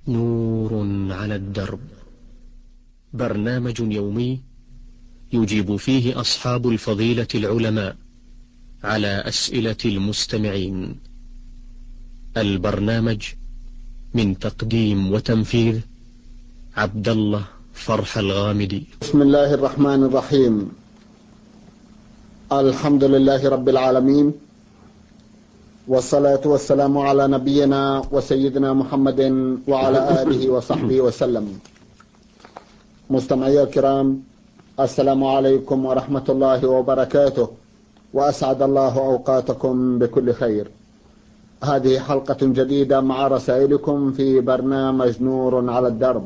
نور على الدرب، برنامج يومي يجيب فيه أصحاب الفضيلة العلماء على أسئلة المستمعين. البرنامج من تقديم وتنفيذ عبد الله فرح الغامدي. بسم الله الرحمن الرحيم. الحمد لله رب العالمين، والصلاة والسلام على نبينا وسيدنا محمد وعلى آله وصحبه وسلم. مستمعي الكرام، السلام عليكم ورحمة الله وبركاته، وأسعد الله أوقاتكم بكل خير. هذه حلقة جديدة مع رسائلكم في برنامج نور على الدرب.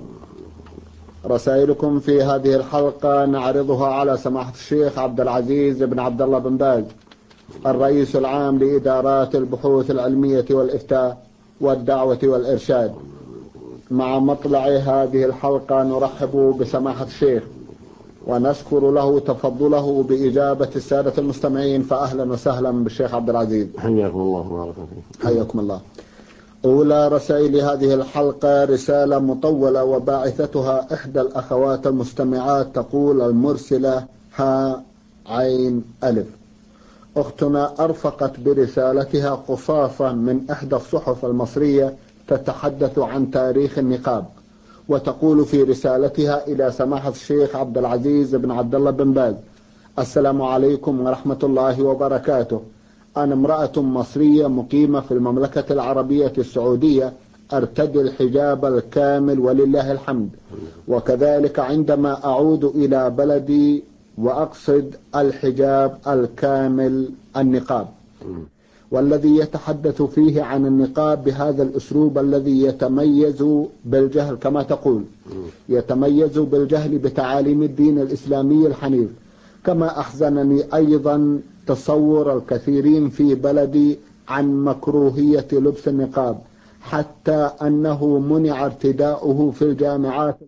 رسائلكم في هذه الحلقة نعرضها على سماحة الشيخ عبد العزيز بن عبد الله بن باز، الرئيس العام لإدارات البحوث العلمية والإفتاء والدعوة والإرشاد. مع مطلع هذه الحلقة نرحب بسماحة الشيخ ونشكر له تفضله بإجابة السادة المستمعين، فأهلا وسهلا بالشيخ عبد العزيز. حياكم الله وبارك فيكم. حياكم الله. أولى رسائل هذه الحلقة رسالة مطولة وباعثتها إحدى الأخوات المستمعات، تقول المرسلة ها عين ألف. أختنا أرفقت برسالتها قصاصا من إحدى الصحف المصرية تتحدث عن تاريخ النقاب، وتقول في رسالتها إلى سماحة الشيخ عبد العزيز بن عبد الله بن باز: السلام عليكم ورحمة الله وبركاته. أنا امرأة مصرية مقيمة في المملكة العربية السعودية، أرتدي الحجاب الكامل ولله الحمد، وكذلك عندما أعود إلى بلدي وأقصد الحجاب الكامل النقاب، والذي يتحدث فيه عن النقاب بهذا الأسلوب الذي يتميز بالجهل، كما تقول يتميز بالجهل بتعاليم الدين الإسلامي الحنيف. كما أحزنني أيضا تصور الكثيرين في بلدي عن مكروهية لبس النقاب، حتى أنه منع ارتداؤه في الجامعات،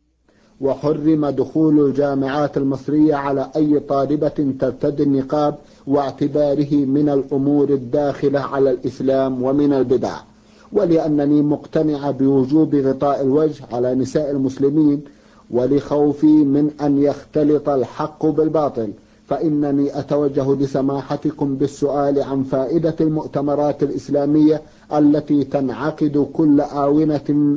وحرم دخول الجامعات المصرية على أي طالبة ترتدي النقاب، واعتباره من الأمور الداخلة على الإسلام ومن البدع. ولأنني مقتنعة بوجوب غطاء الوجه على نساء المسلمين، ولخوفي من أن يختلط الحق بالباطل، فإنني أتوجه لسماحتكم بالسؤال عن فائدة المؤتمرات الإسلامية التي تنعقد كل آونة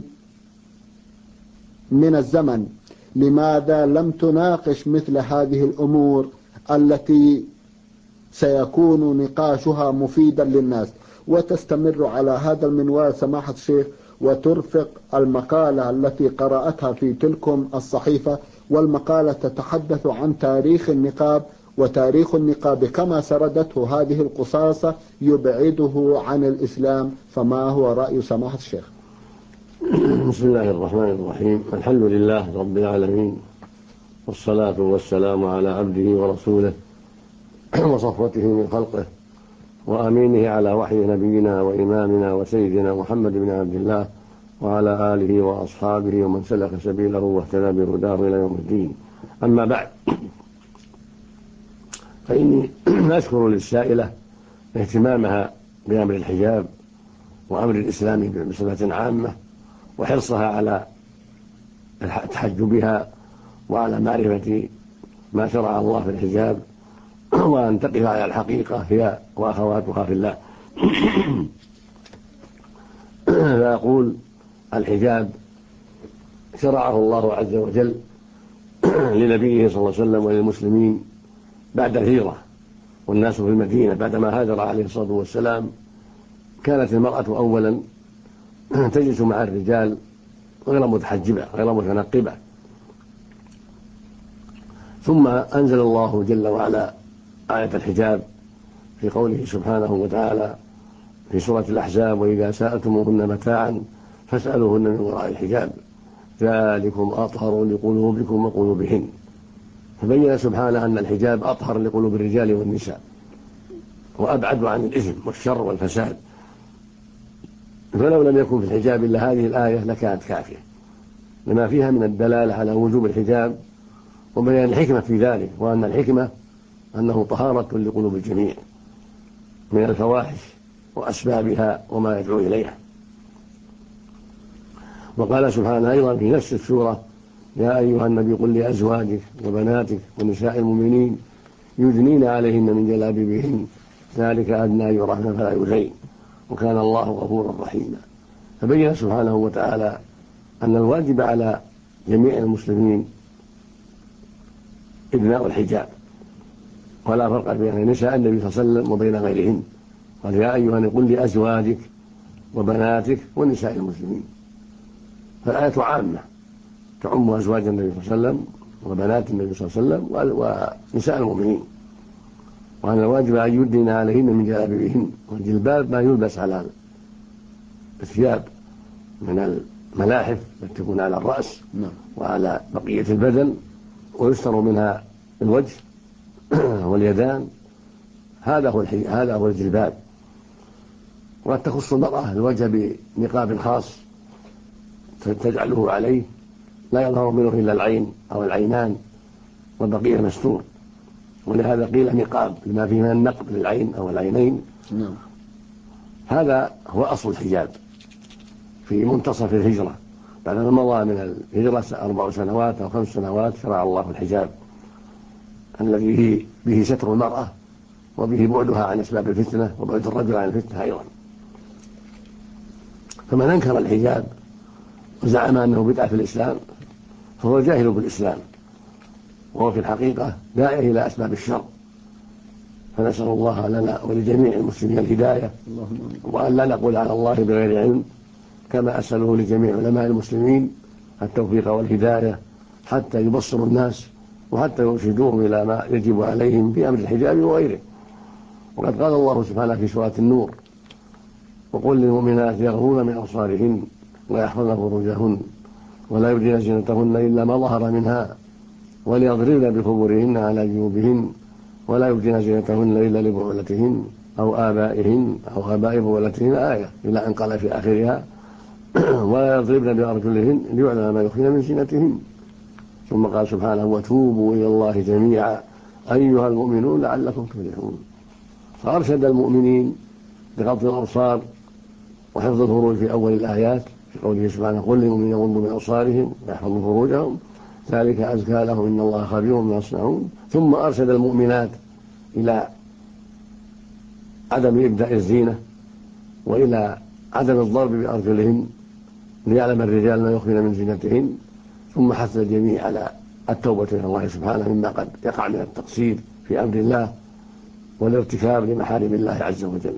من الزمن. لماذا لم تناقش مثل هذه الأمور التي سيكون نقاشها مفيدا للناس، وتستمر على هذا المنوال سماحة الشيخ، وترفق المقالة التي قرأتها في تلكم الصحيفة. والمقالة تتحدث عن تاريخ النقاب، وتاريخ النقاب كما سردته هذه القصاصة يبعده عن الإسلام. فما هو رأي سماحة الشيخ؟ بسم الله الرحمن الرحيم. الحمد لله رب العالمين، والصلاة والسلام على عبده ورسوله وصفوته من خلقه وأمينه على وحي نبينا وإمامنا وسيدنا محمد بن عبد الله، وعلى آله وأصحابه ومن سلك سبيله واهتدى بهداه إلى يوم الدين. أما بعد، فإني أشكر للسائلة اهتمامها بأمر الحجاب وأمر الإسلام بصفة عامة، وحرصها على تحجبها وعلى معرفة ما شرع الله في الحجاب، وأن تقف على الحقيقة هي وأخواتها في الله. فأقول الحجاب شرعه الله عز وجل لنبيه صلى الله عليه وسلم وللمسلمين بعد الهجرة، والناس في المدينة بعدما هاجر عليه الصلاة والسلام. كانت المرأة أولا تجلس مع الرجال غير متحجبة غير متنقبة، ثم أنزل الله جل وعلا آية الحجاب في قوله سبحانه وتعالى في سورة الأحزاب: وإذا سألتموهن متاعا فاسألوهن من وراء الحجاب ذلكم أطهر لقلوبكم وقلوبهن. فبين سبحانه أن الحجاب أطهر لقلوب الرجال والنساء، وأبعد عن الإثم والشر والفساد. فلو لم يكن في الحجاب إلا هذه الآية لكانت كافية، لما فيها من الدلالة على وجوب الحجاب وبيان الحكمة في ذلك، وأن الحكمة أنه طهارة لقلوب الجميع من الفواحش وأسبابها وما يدعو إليها. وقال سبحانه أيضا في نفس السورة: يا أيها النبي قل لأزواجك وبناتك ونساء المؤمنين يدنين عليهن من جلابيبهن ذلك أدنى أن يعرفن فلا يؤذين وكان الله غفورا رحيما. فبين سبحانه وتعالى أن الواجب على جميع المسلمين إبناء الحجاب، ولا فرق بين نساء النبي صلى الله عليه وسلم وبين غيرهن. قال: يا أيها النبي قل لأزواجك وبناتك ونساء المسلمين. فالآية عامة تعم أزواج النبي صلى الله عليه وسلم وبنات النبي صلى الله عليه وسلم ونساء المؤمنين، وأن الواجب أن يدنين عليهن من جلابيبهن. والجلباب ما يلبس على الثياب من الملاحف التي تكون على الرأس وعلى بقية البدن، ويستر منها الوجه واليدان. هذا هو الجلباب. وقد تخص المرأة الوجه بنقاب خاص تجعله عليه لا يظهر منه إلا العين أو العينان والبقية مستور، ولهذا قيل نقاب لما فيه من النقب للعين أو العينين. هذا هو أصل الحجاب في منتصف الهجرة، بعد ما مضى من الهجرة 4 سنوات أو 5 سنوات شرع الله الحجاب الذي به ستر المرأة وبه بعدها عن أسباب الفتنة وبعد الرجل عن الفتنة أيضا. فمن أنكر الحجاب وزعم أنه بدعة في الإسلام فهو جاهل بالإسلام، وهو في الحقيقة داعي إلى أسباب الشر. فنسأل الله لنا ولجميع المسلمين الهداية، وأن لا نقول على الله بغير علم، كما أسأله لجميع علماء المسلمين التوفيق والهداية حتى يبصروا الناس وحتى يرشدوهم إلى ما يجب عليهم في أمر الحجاب وغيره. وقد قال الله سبحانه في سورة النور: وقل للمؤمنات يغضضن من أبصارهن ويحفظن فروجهن ولا يبدين زينتهن إلا ما ظهر منها وليضربن بخمرهن على جيوبهن ولا يبدين زينتهن إلا لبعولتهن أو آبائهن أو آباء بعولتهن، آية إلى أن قال في آخرها: ولا يضربن بأرجلهن ليعلم ما يخفين من زينتهن. ثم قال سبحانه: وتوبوا إلى الله جميعا أيها المؤمنون لعلكم تفلحون. فأرشد المؤمنين بغض الأبصار وحفظ الفروج في أول الآيات في قوله سبحانه: قل للمؤمنين يغضوا من أبصارهم ويحفظوا فروجهم ذلك أزكى لهم إن الله خبير بما يصنعون. ثم أرشد المؤمنات إلى عدم إبداء الزينة وإلى عدم الضرب بأرجلهن ليعلم الرجال ما يخفين من زينتهن. ثم حث الجميع على التوبة إلى الله سبحانه مما قد يقع من التقصير في أمر الله والارتكاب لمحارم الله عز وجل.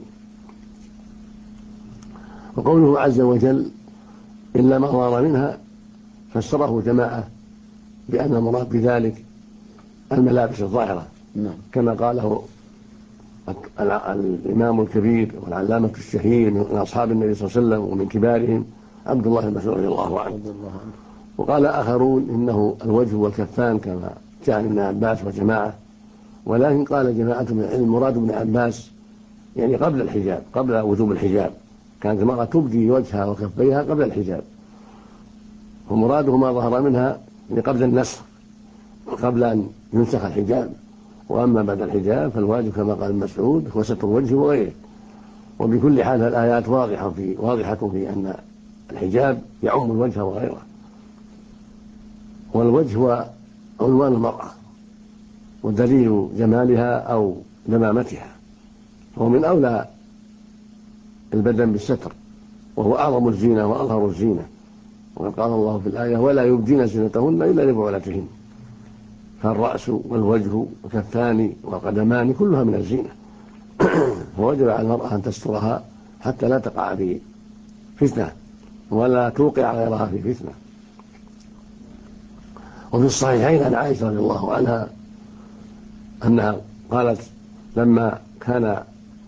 وقوله عز وجل إلا ما ظهر منها فسره جماعة بأن المراد بذلك الملابس الظاهرة، كما قاله الإمام الكبير والعلامة الشهير من أصحاب النبي صلى الله عليه وسلم ومن كبارهم عبد الله بن مسعود رضي الله عنه. وقال آخرون إنه الوجه والكفان كما جاء ابن عباس وجماعة، ولكن قال جماعة من العلم مراد ابن عباس يعني قبل الحجاب، قبل وجوب الحجاب، كانت المرأة تبدي وجهها وكفيها قبل الحجاب، ومراده ما ظهر منها يعني قبل النسخ، قبل أن ينسخ الحجاب. وأما بعد الحجاب فالواجب كما قال المسعود هو ستر الوجه وغيره. وبكل حال الآيات واضحة في أن الحجاب يعم الوجه وغيره، والوجه هو عنوان المرأة ودليل جمالها أو دمامتها، وهو من أولى البدن بالستر، وهو أعظم الزينة وأظهر الزينة. وقد قال الله في الآية: ولا يبدين زينتهن إلا لبعولتهن. فالرأس والوجه والكفان والقدمان كلها من الزينة، فوجب على المرأة أن تسترها حتى لا تقع في فتنة ولا توقع غيرها في فتنة. وفي الصحيحين عن عائشة رضي الله عنها أنها قالت لما كانت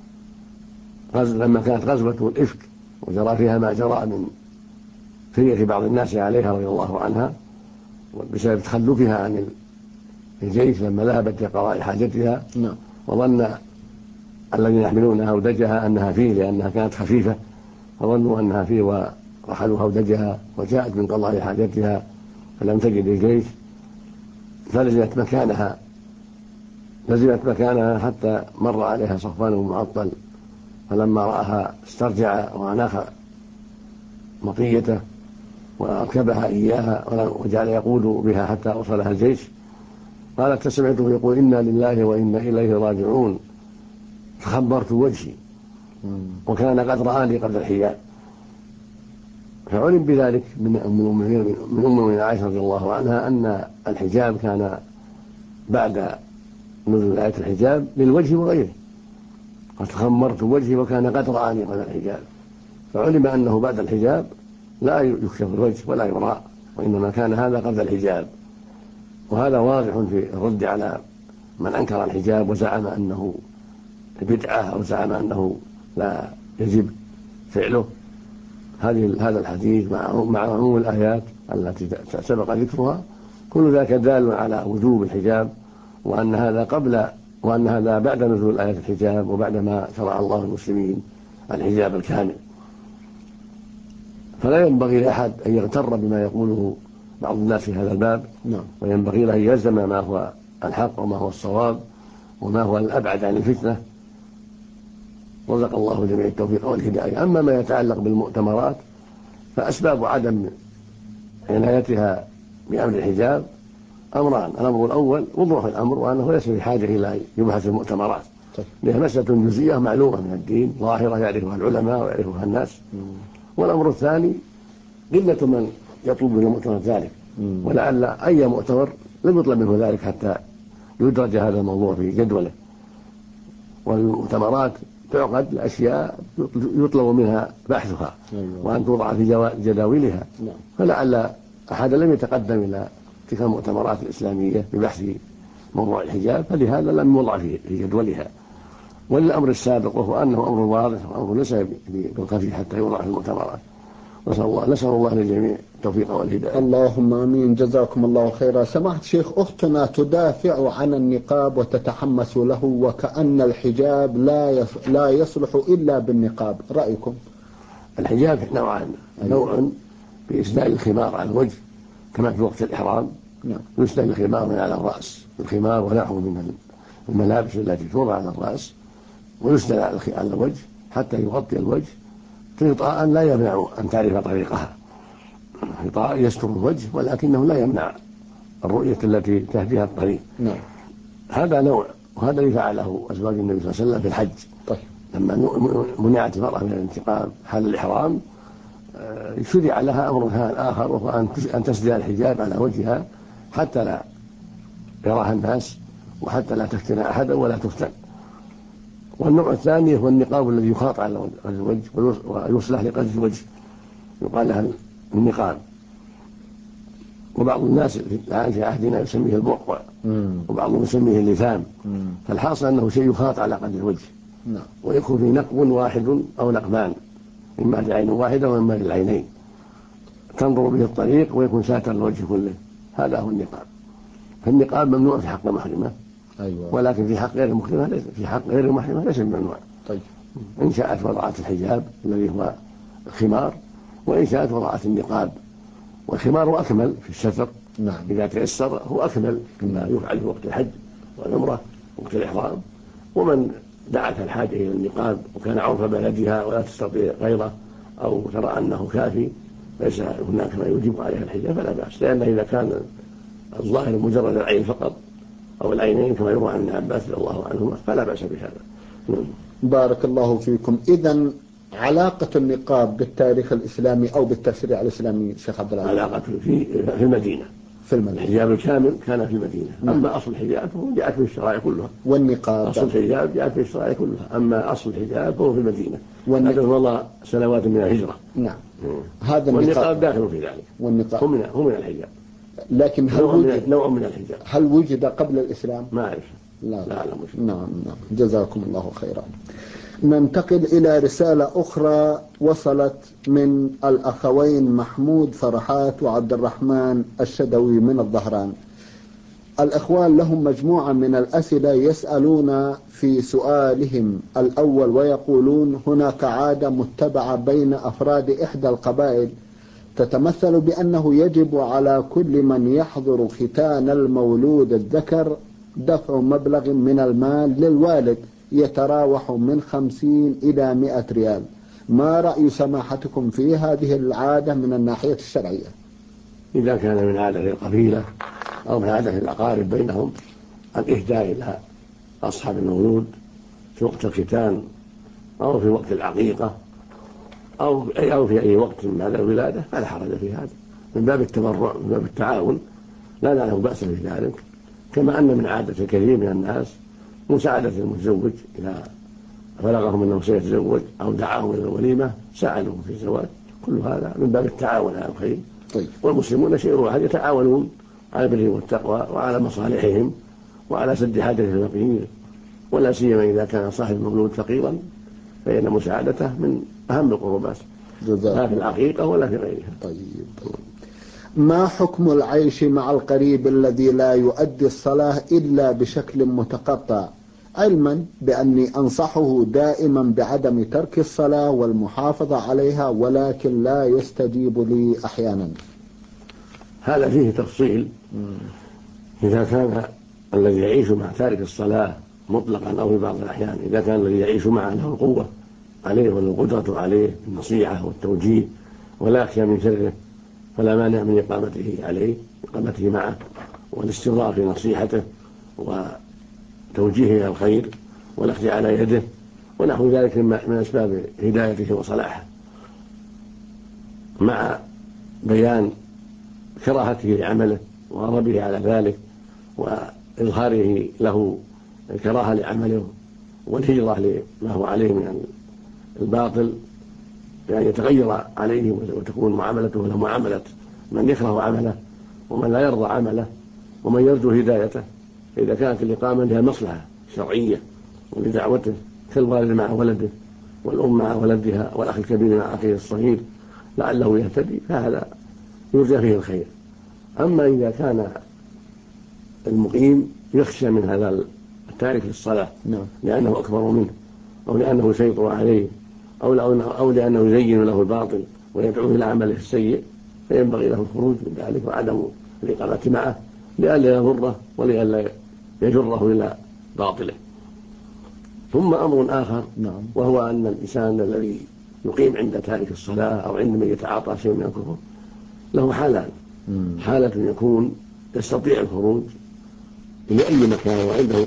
غزوة الإفك وجرى فيها ما جرى من فرية بعض الناس عليها رضي الله عنها بسبب تخلفها عن الجيش لما ذهبت لقضاء حاجتها، وظن الذين يحملون هودجها أنها فيه لأنها كانت خفيفة، فظنوا أنها فيه ورحلوا هودجها وجاءت من قضاء حاجتها فلم تجد الجيش فلزمت مكانها حتى مر عليها صفوان بن معطل، فلما رآها استرجع وأناخ مطيته وأركبها إياها وجعل يقود بها حتى أوصلها الجيش. قالت فسمعته يقول إنا لله وإنا إليه راجعون فخبرت وجهي وكان قد رآني قبل الحجاب. فعلم بذلك من أم المؤمنين عائشة رضي الله عنها أن الحجاب كان بعد نزول آية الحجاب للوجه وغيره، قد خمرت وجهي وكان قد رآني قبل الحجاب، فعلم أنه بعد الحجاب لا يكشف الوجه ولا يرى، وإنما كان هذا قبل الحجاب. وهذا واضح في الرد على من أنكر الحجاب وزعم أنه بدعة أو زعم أنه لا يجب فعله. هذا الحديث مع عموم الآيات التي سبق ذكرها كل ذلك دال على وجوب الحجاب، وأن هذا بعد نزول آيات الحجاب وبعد ما شرع الله المسلمين الحجاب الكامل. فلا ينبغي لأحد أن يغتر بما يقوله بعض الناس في هذا الباب، وينبغي له أن يلزم ما هو الحق وما هو الصواب وما هو الأبعد عن الفتنة. رزق الله جميع التوفيق والهداية. أما ما يتعلق بالمؤتمرات فأسباب عدم عنايتها بأمر الحجاب أمران: الأمر الأول وضوح الأمر وأنه ليس بحاجة إلى يبحث المؤتمرات، لها مسألة جزئية معلومة من الدين ظاهرة يعرفها العلماء ويعرفها الناس. والأمر الثاني قلة من يطلب من المؤتمر ذلك، ولعل أي مؤتمر لم يطلب منه ذلك حتى يدرج هذا الموضوع في جدوله. والمؤتمرات تعقد لأشياء يطلب منها بحثها وأن توضع في جداولها، فلعل أحد لم يتقدم إلى تلك المؤتمرات الإسلامية ببحث موضوع الحجاب، فلهذا لم يوضع في جدولها. وللأمر السابق وهو أنه أمر واضح وأمر ليس بالخفي حتى يوضع في المؤتمرات. نسأل الله للجميع التوفيق والهداية. اللهم آمين. جزاكم الله خيرا. سماحة الشيخ، أختنا تدافع عن النقاب وتتحمس له وكأن الحجاب لا يصلح إلا بالنقاب، رأيكم؟ الحجاب نوعان: نوع بإسدال الخمار على الوجه كما في وقت الإحرام، يسدل الخمار من على الرأس، الخمار ونحوه من الملابس التي توضع على الرأس، ويسدل على الوجه حتى يغطي الوجه غطاء لا يمنع أن تعرف طريقها، غطاء يستر الوجه ولكنه لا يمنع الرؤية التي تهديها الطريق. هذا نوع، وهذا اللي فعله أزواج النبي صلى الله عليه وسلم في الحج. لما منعت المرأة من الانتقاب حال الإحرام شرع لها أمر آخر، وهو أن تسدل الحجاب على وجهها حتى لا يراها الناس وحتى لا تفتن أحدا ولا تفتن. والنوع الثاني هو النقاب الذي يخاط على الوجه ويصلح لقصد الوجه، يقال لها النقاب. وبعض الناس الآن في عهدنا يسميه البقع، وبعضهم يسميه اللثام. فالحاصل أنه شيء يخاط على قدر الوجه، ويكون فيه نقب واحد أو نقبان، إما لعين واحدة وإما للعينين، تنظر به الطريق ويكون ساتر الوجه كله. هذا هو النقاب. فالنقاب ممنوع في حق المحرمة، ولكن في حق غير المحرمة ليس بممنوع. إن شاءت وضعت الحجاب الذي هو الخمار، وإن شاءت وضعت النقاب. والخمار أكمل في الستر، إذا تيسر هو أكمل كما يفعل في وقت الحج والعمرة وقت الإحرام. ومن دعت الحاجة إلى النقاب وكان عرف بلدها ولا تستطيع غيره أو ترى أنه كافي ليس هناك ما يوجب عليها الحجاب فلا بأس، لأنه إذا كان الظاهر مجرد العين فقط أو العينين كما يروى عن ابن عباس رضي الله عنهما فلا بأس بهذا. بارك الله فيكم. إذن علاقة النقاب بالتاريخ الإسلامي أو بالتشريع الإسلامي شيخ عبد العزيز؟ علاقة في المدينة. الحجاب الكامل كان في المدينة. أما أصل الحجاب فهو جاءت في الشرائع كلها. والنقاب أصل الحجاب جاءت في الشرائع كلها، أما أصل الحجاب فهو في المدينة. هذا والله سنوات من الهجرة. هذا والنقاب داخل في ذلك. والنقاب هو من الحجاب، لكن نوع من الحجاب. هل وجد قبل الإسلام؟ ما أعرف. لا. نعم. جزاكم الله خيرا. ننتقل إلى رسالة أخرى وصلت من الأخوين محمود فرحات وعبد الرحمن الشدوي من الظهران. الأخوان لهم مجموعة من الأسئلة يسألون في سؤالهم الأول ويقولون: هناك عادة متبعة بين أفراد إحدى القبائل تتمثل بأنه يجب على كل من يحضر ختان المولود الذكر دفع مبلغ من المال للوالد يتراوح من 50 إلى 100 ريال ما رأي سماحتكم في هذه العادة من الناحية الشرعية؟ إذا كان من عادة القبيلة أو من عادة الأقارب بينهم الإهداء إلى أصحاب المولود في وقت الختان أو في وقت العقيقة أو في أي وقت بعد الولادة فلا حرج في هذا، من باب التبرع، من باب التعاون، لا نعلم بأسا في ذلك. كما أن من عادة الكثير من الناس مساعدة المتزوج إذا بلغهم أنه سيتزوج أو دعاهم إلى الوليمة ساعدوه في الزواج، كل هذا من باب التعاون على الخير. طيب. والمسلمون شيء واحد، يتعاونون على البر والتقوى وعلى مصالحهم وعلى سد حاجة الفقير، ولا سيما إذا كان صاحب المولود فقيرا فإن مساعدته من أهم القربات، لا في العقيقة ولا في غيرها. طيب. ما حكم العيش مع القريب الذي لا يؤدي الصلاة إلا بشكل متقطع، علما بأني أنصحه دائما بعدم ترك الصلاة والمحافظة عليها ولكن لا يستجيب لي أحيانا؟ هذا فيه تفصيل. إذا كان الذي يعيش مع تارك الصلاة مطلقا أو في بعض الأحيان، إذا كان الذي يعيش معه له القوة عليه والقدرة عليه بالنصيحة والتوجيه ولا يخشى من شره، فلا مانع من إقامته معه والاستمرار في نصيحته وتوجيهه إلى الخير والأخذ على يده ونحو ذلك من أسباب هدايته وصلاحه، مع بيان كراهته لعمله وغضبه على ذلك وإظهاره له الكراهة لعمله والهجرة لما هو عليه من الباطل، يعني يتغير عليه وتكون معاملته له معاملة من يكره عمله ومن لا يرضى عمله ومن يرجو هدايته، إذا كانت الإقامة لها مصلحة شرعية ولدعوته كالوالد مع ولده والأم مع ولدها والأخ الكبير مع أخيه الصغير لعله يهتدي، فهذا يرجى فيه الخير. أما إذا كان المقيم يخشى من هذا التارك للصلاة لأنه أكبر منه أو لأنه يسيطر عليه أو لأنه يزين له الباطل ويدعوه إلى عمله السيء، فينبغي له الخروج من ذلك وعدم الإقامة معه لئلا يضره ولئلا يجره إلى باطله. ثم أمر آخر وهو أن الإنسان الذي يقيم عند تارك الصلاة أو عند من يتعاطى شيء من الكفر له حالان: حالة يكون يستطيع الخروج إلى أي مكان وعنده